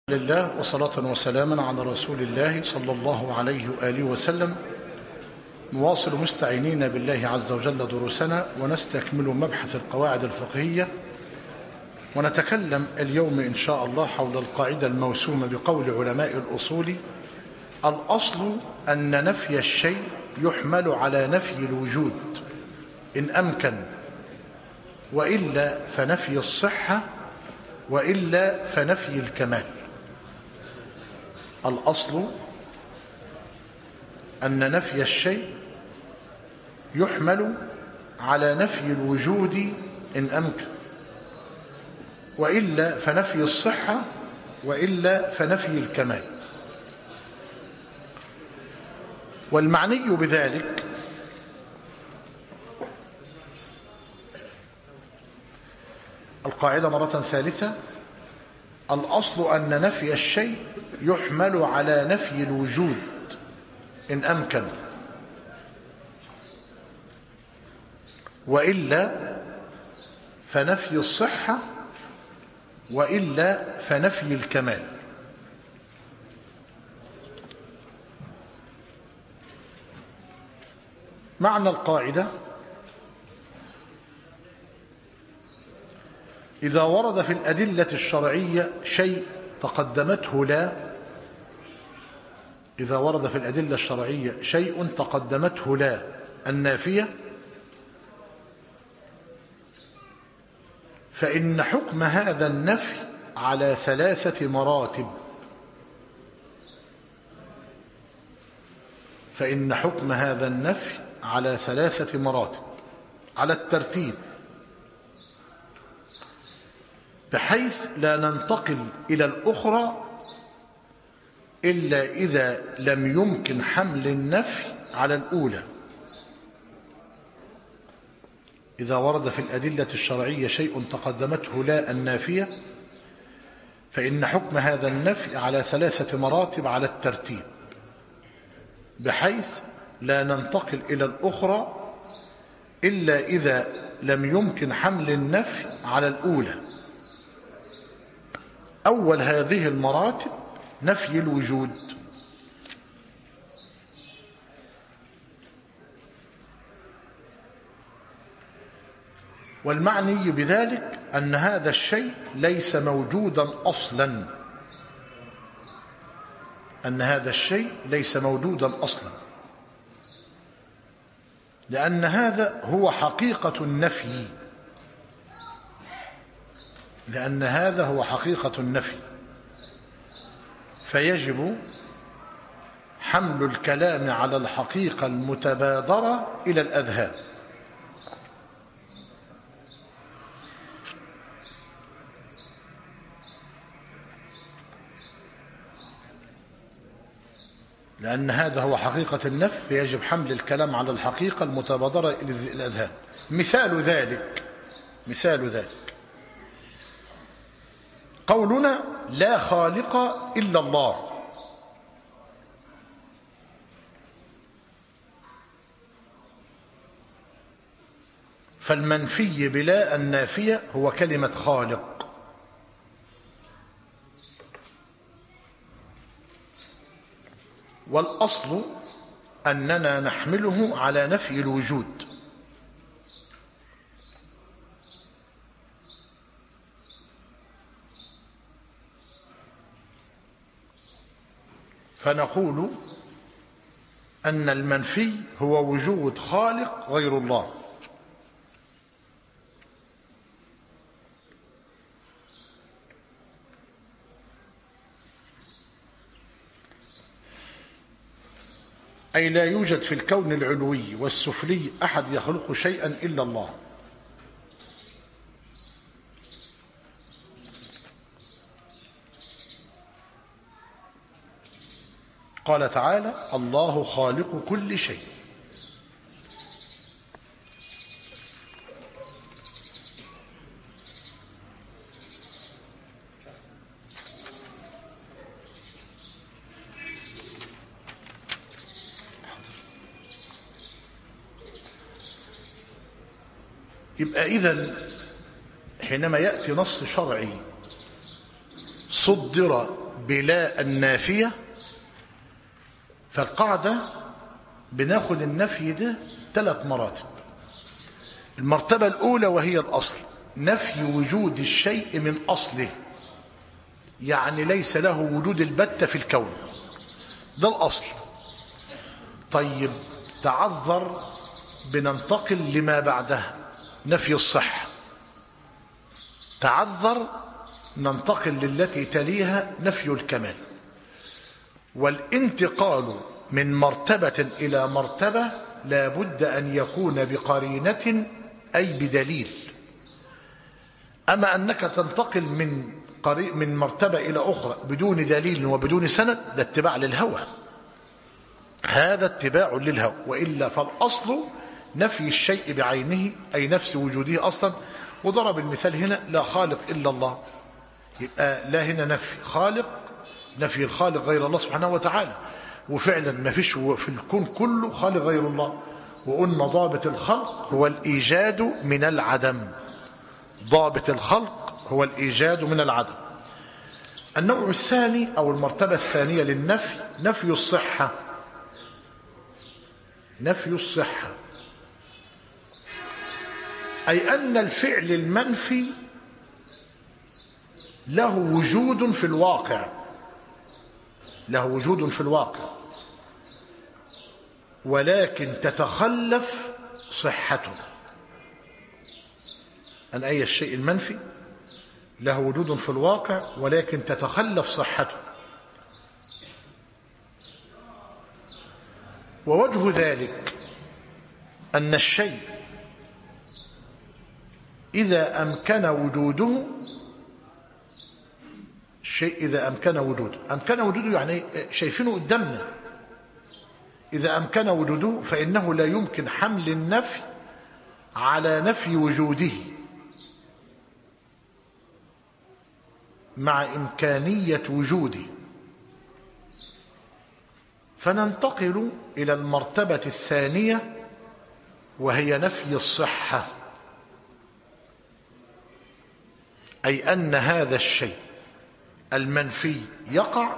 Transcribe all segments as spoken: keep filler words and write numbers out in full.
لله وصلاة وسلاما على رسول الله صلى الله عليه وآله وسلم. نواصل مستعينين بالله عز وجل دروسنا ونستكمل مبحث القواعد الفقهية، ونتكلم اليوم إن شاء الله حول القاعدة الموسومة بقول علماء الأصول: الأصل أن نفي الشيء يحمل على نفي الوجود إن أمكن، وإلا فنفي الصحة، وإلا فنفي الكمال. الأصل أن نفي الشيء يحمل على نفي الوجود إن أمكن، وإلا فنفي الصحة، وإلا فنفي الكمال. والمعني بذلك القاعدة مرة ثالثة: الأصل أن نفي الشيء يحمل على نفي الوجود إن أمكن، وإلا فنفي الصحة، وإلا فنفي الكمال. معنى القاعدة: إذا ورد في الأدلة الشرعية شيء تقدمته لا إذا ورد في الأدلة الشرعية شيء تقدمته لا النافية، فإن حكم هذا النفي على ثلاثة مراتب فإن حكم هذا النفي على ثلاثة مراتب على الترتيب، بحيث لا ننتقل إلى الأخرى إلا إذا لم يمكن حمل النفي على الأولى. إذا ورد في الأدلة الشرعية شيء تقدمته لا النافية، فإن حكم هذا النفي على ثلاثة مراتب على الترتيب، بحيث لا ننتقل إلى الأخرى إلا إذا لم يمكن حمل النفي على الأولى. أول هذه المراتب نفي الوجود. والمعني بذلك أن هذا الشيء ليس موجودا أصلا أن هذا الشيء ليس موجودا أصلا لأن هذا هو حقيقة النفي لأن هذا هو حقيقة النفي فيجب حمل الكلام على الحقيقة المتبادرة إلى الأذهان. لأن هذا هو حقيقة النفي فيجب حمل الكلام على الحقيقة المتبادرة إلى الأذهان. مثال ذلك مثال ذلك قولنا: لا خالق إلا الله. فالمنفي بلا النافية هو كلمة خالق. والأصل أننا نحمله على نفي الوجود، فنقول أن المنفي هو وجود خالق غير الله. أي لا يوجد في الكون العلوي والسفلي أحد يخلق شيئا إلا الله. قال تعالى: الله خالق كل شيء. يبقى إذن حينما يأتي نص شرعي صدر بلا النافية، فالقاعدة بناخد النفي ده ثلاث مراتب. المرتبة الأولى وهي الأصل، نفي وجود الشيء من أصله، يعني ليس له وجود البتة في الكون، ده الأصل. طيب تعذر، بننتقل لما بعدها، نفي الصحة. تعذر، ننتقل للتي تليها، نفي الكمال. والانتقال من مرتبة إلى مرتبة لا بد أن يكون بقرينة أي بدليل. أما أنك تنتقل من من مرتبة إلى أخرى بدون دليل وبدون سند، ده اتباع للهوى، هذا اتباع للهوى. وإلا فالأصل نفي الشيء بعينه، أي نفس وجوده أصلا. وضرب المثال هنا، لا خالق إلا الله، يبقى لا هنا نفي خالق، نفي الخالق غير الله سبحانه وتعالى. وفعلا ما فيش في الكون كله خالق غير الله. وقلنا ضابط الخلق هو الإيجاد من العدم، ضابط الخلق هو الإيجاد من العدم. النوع الثاني أو المرتبة الثانية للنفي نفي الصحة. نفي الصحة أي أن الفعل المنفي له وجود في الواقع، له وجود في الواقع، ولكن تتخلف صحته. أن أي الشيء المنفي له وجود في الواقع ولكن تتخلف صحته. ووجه ذلك أن الشيء إذا أمكن وجوده، الشيء إذا أمكن وجوده، أمكن وجوده يعني شايفينه قدامنا، إذا أمكن وجوده فإنه لا يمكن حمل النفي على نفي وجوده مع إمكانية وجوده. فننتقل إلى المرتبة الثانية وهي نفي الصحة، أي أن هذا الشيء المنفي يقع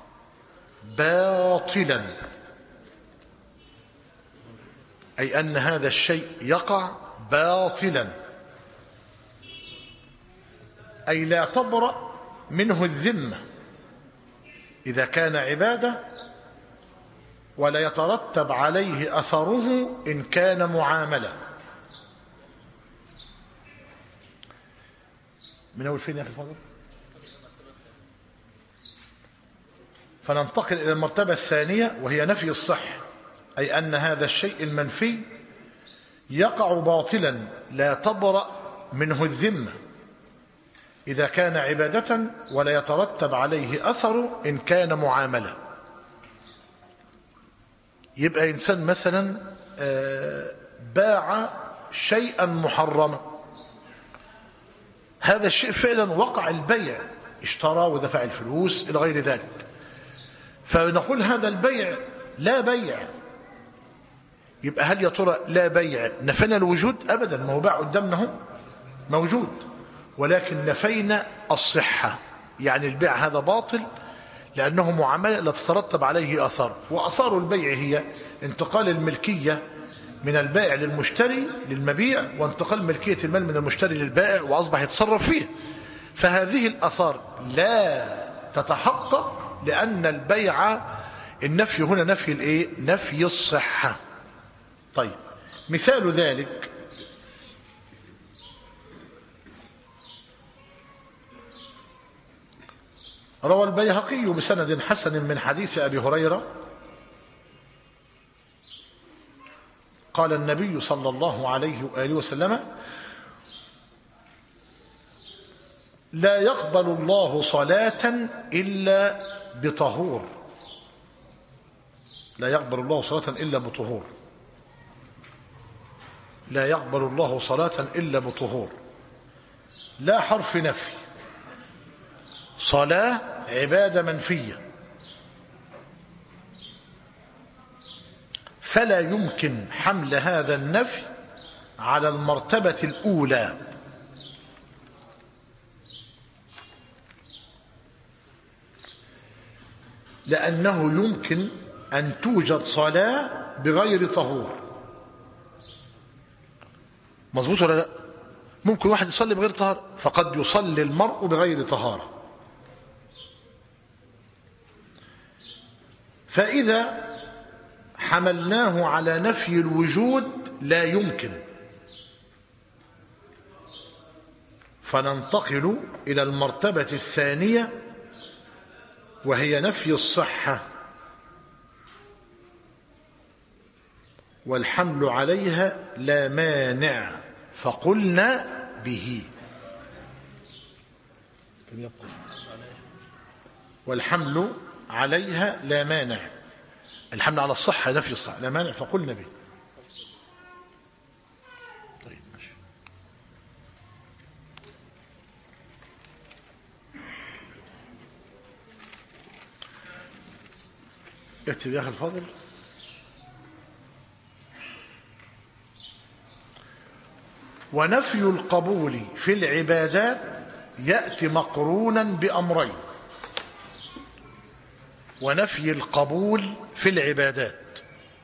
باطلا، أي أن هذا الشيء يقع باطلا، أي لا تبرأ منه الذمة إذا كان عبادة، ولا يترتب عليه أثره إن كان معاملة. من أول فين يا أخي الفاضل؟ فننتقل إلى المرتبة الثانية وهي نفي الصحة، أي أن هذا الشيء المنفي يقع باطلا لا تبرأ منه الذمة إذا كان عبادة، ولا يترتب عليه أثر إن كان معاملة. يبقى إنسان مثلا باع شيئا محرما، هذا الشيء فعلا وقع البيع، اشترى ودفع الفلوس إلى غير ذلك، فنقول هذا البيع لا بيع. يبقى هل يا ترى لا بيع نفينا الوجود؟ أبدا، ما هو باع قدامنا موجود، ولكن نفينا الصحة، يعني البيع هذا باطل لأنه معاملة لا تترتب عليه آثار. وآثار البيع هي انتقال الملكية من البائع للمشتري للمبيع، وانتقال ملكية المال من المشتري للبائع، وأصبح يتصرف فيه. فهذه الآثار لا تتحقق لأن البيع النفي هنا نفي الايه؟ نفي الصحة. طيب مثال ذلك روى البيهقي بسند حسن من حديث أبي هريرة قال النبي صلى الله عليه وآله وسلم: لا يقبل الله صلاة إلا بطهور. لا يقبل الله صلاة إلا بطهور. لا يقبل الله صلاة إلا بطهور. لا حرف نفي، صلاة عبادة منفية، فلا يمكن حمل هذا النفي على المرتبة الأولى. لأنه يمكن أن توجد صلاة بغير طهور. مظبوط ولا لا؟ ممكن واحد يصلي بغير طهارة، فقد يصلي المرء بغير طهارة. فإذا حملناه على نفي الوجود لا يمكن، فننتقل إلى المرتبة الثانية وهي نفي الصحة، والحمل عليها لا مانع فقلنا به. والحمل عليها لا مانع، الحمل على الصحة نفي الصحة لا مانع فقلنا به. طيب ماشي. اكتب يا أخي الفاضل. ونفي القبول في العبادات يأتي مقرونا بأمرين. ونفي القبول في العبادات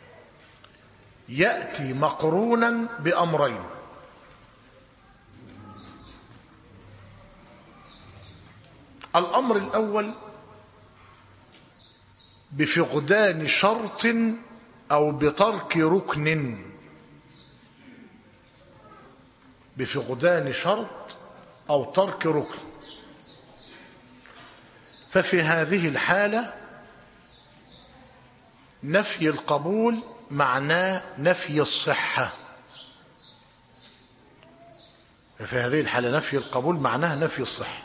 يأتي مقرونا بأمرين. الأمر الأول بفقدان شرط أو بترك ركن. بفقدان شرط أو ترك ركن. ففي هذه الحالة نفي القبول معناه نفي الصحة. ففي هذه الحالة نفي القبول معناه نفي الصحة.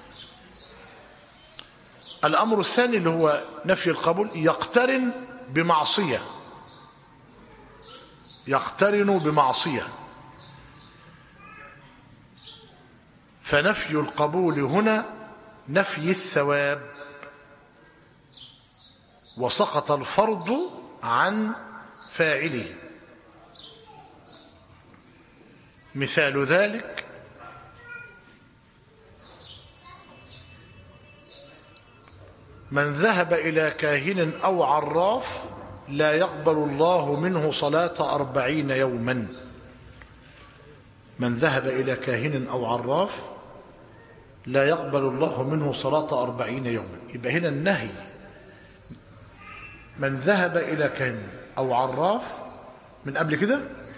الأمر الثاني اللي هو نفي القبول يقترن بمعصية. يقترن بمعصية. فنفي القبول هنا نفي الثواب، وسقط الفرض عن فاعله. مثال ذلك من ذهب إلى كاهن أو عراف لا يقبل الله منه صلاة أربعين يوما. من ذهب إلى كاهن أو عراف لا يقبل الله منه صلاة أربعين يوما. يبقى هنا النهي من ذهب إلى كاهن أو عراف من قبل كده.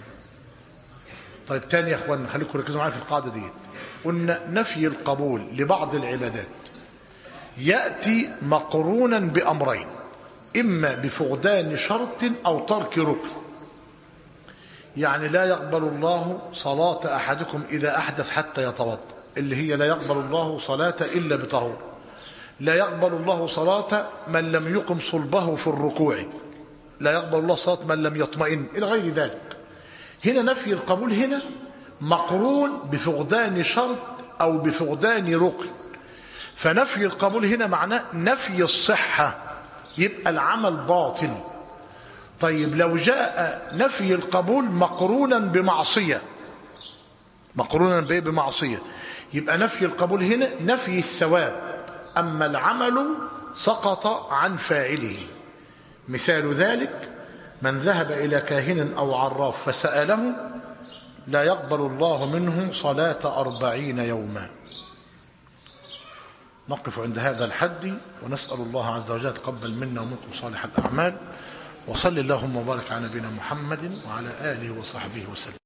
طيب تاني يا أخوان خليكم ركزوا معايا في القاعدة دي. قلنا نفي القبول لبعض العبادات يأتي مقرونا بأمرين، إما بفقدان شرط أو ترك ركن. يعني لا يقبل الله صلاة أحدكم إذا أحدث حتى يتوضأ، اللي هي لا يقبل الله صلاة إلا بطهور. لا يقبل الله صلاة من لم يقم صلبه في الركوع. لا يقبل الله صلاة من لم يطمئن إلى غير ذلك. هنا نفي القبول هنا مقرون بفقدان شرط أو بفقدان ركن. فنفي القبول هنا معناه نفي الصحة، يبقى العمل باطل. طيب لو جاء نفي القبول مقرونا بمعصية، مقرونا بإيه؟ بمعصية، يبقى نفي القبول هنا نفي الثواب، أما العمل سقط عن فاعله. مثال ذلك من ذهب إلى كاهن أو عراف فسأله لا يقبل الله منه صلاة أربعين يوما. نقف عند هذا الحد ونسأل الله عز وجل يتقبل منا ومنكم صالح الأعمال. وصل اللهم وبارك على نبينا محمد وعلى آله وصحبه وسلم.